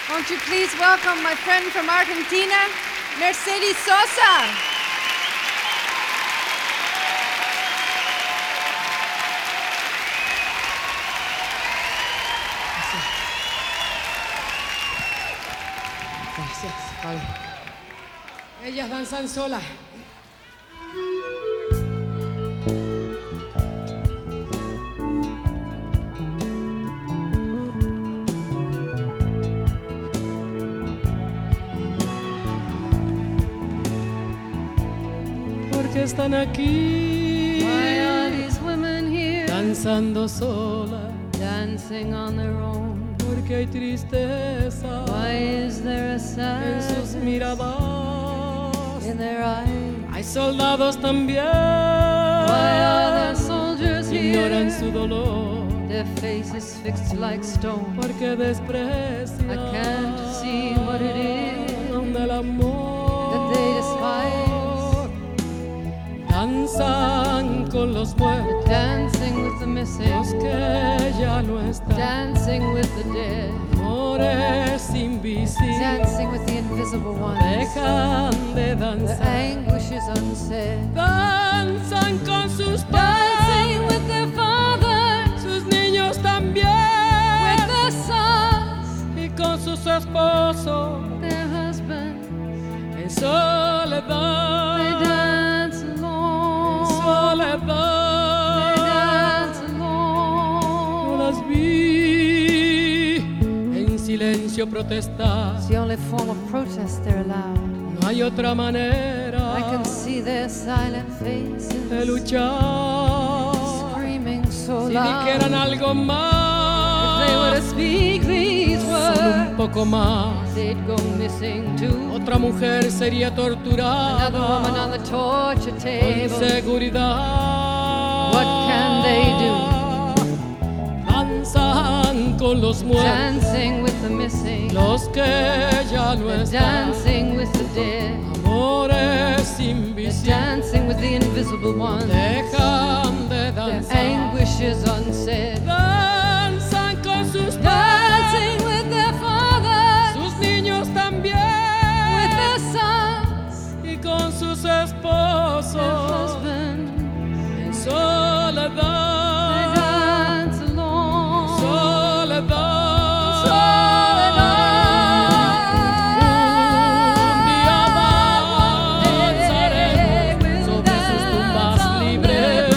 Won't you please welcome my friend from Argentina, Mercedes Sosa. Gracias, vale. Ellas danzan solas. ¿Por qué están aquí? Why are these women here, Danzando solas. dancing on their own? Porque hay tristeza Why is there a en sus sadness miradas. in their eyes? Hay soldados también. Why are there soldiers Ignoran here, su dolor. their faces fixed like stone? Porque desprecian I can't see what it is del amor. that they despise. Danzan con los muertos, Dancing with the missing, los que ya no están. dancing with the dead, Amores invisibles dancing with the invisible ones. dejan de The danzar. anguish is unsaid. Danzan con sus padres, Dancing with their fathers, sus niños también, with their sons, y con sus esposos their husbands. en They soledad. dance alone. They Soledad. dance No alone. las vi en silencio protestar. It's the only form of protest they're allowed. No hay otra manera I can see their silent faces, de luchar. screaming so Si loud. dijeran algo If they were to más, speak these solo un words, poco más, they'd go missing too. otra mujer sería Another woman torturada on the torture con table. seguridad. What can they do? Danzan con los muertos, Dancing with the missing, los que ya no they're están. dancing with the dead, Amores they're invisibles dancing with the invisible ones. dejan de Their danzar. anguish is unsaid. Danzan con sus Dancing with their fathers, sus niños with también, their sons, y con sus their esposos husbands. en They soledad. dance alone. Soledad. Un día danzaremos sobre sus tumbas libres.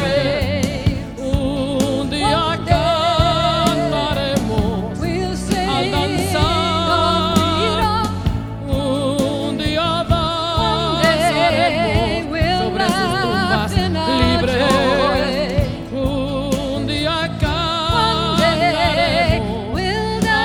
Un día cantaremos We'll sing al danzar. of Un día freedom. danzaremos We'll sobre sus tumbas laugh in our libres. joy. Un día One day cantaremos we'll a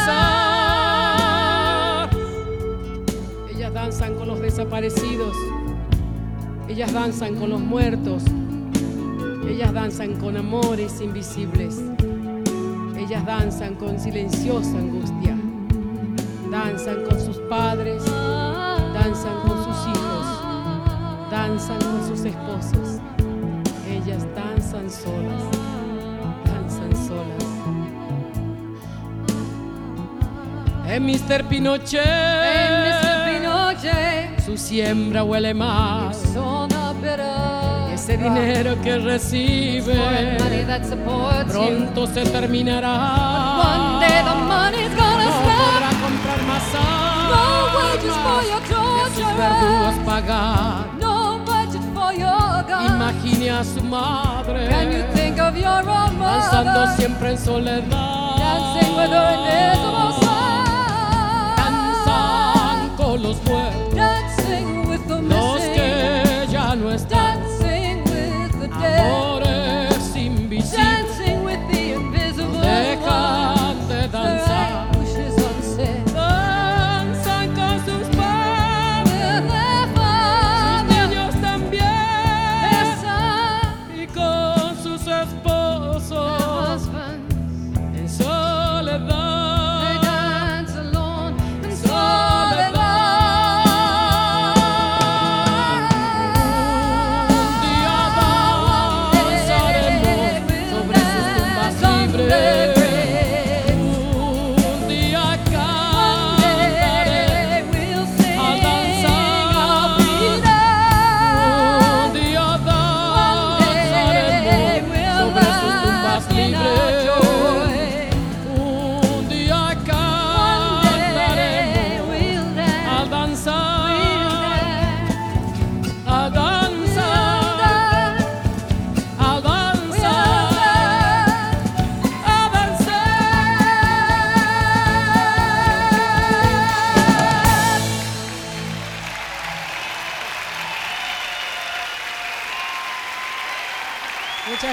dance. danzar. Ellas danzan con los desaparecidos. Ellas danzan con los muertos. Ellas danzan con amores invisibles. Ellas danzan con silenciosa angustia. Danzan con sus padres. Danzan con sus hijos. Danzan con sus esposos. Ellas danzan solas. Danzan solas. Mr. Pinochet, And Mr. Pinochet, su siembra huele mal. sown a bitter Ese crop. dinero que Foreign recibe money that supports you. pronto se terminará. One day the money's gonna No stop. podrá comprar más No wages for your armas y a sus verdugos torturers. pagar. No budget for your guns. Imagine a su madre Can you think of your own danzando mother siempre en soledad. dancing with her invisible son? Danzan con los muertos, Dancing with the los missing. que ya no están. Dancing with the dead. Amores invisibles Dancing with the invisible dejan de ones. Their danzar. anguish is unsaid. Danzan con sus padres, With their sus fathers, niños their también, sons, y con sus their esposos husbands. en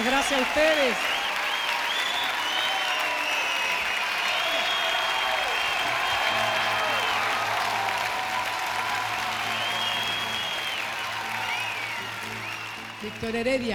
Muchas gracias a ustedes. Víctor Heredia.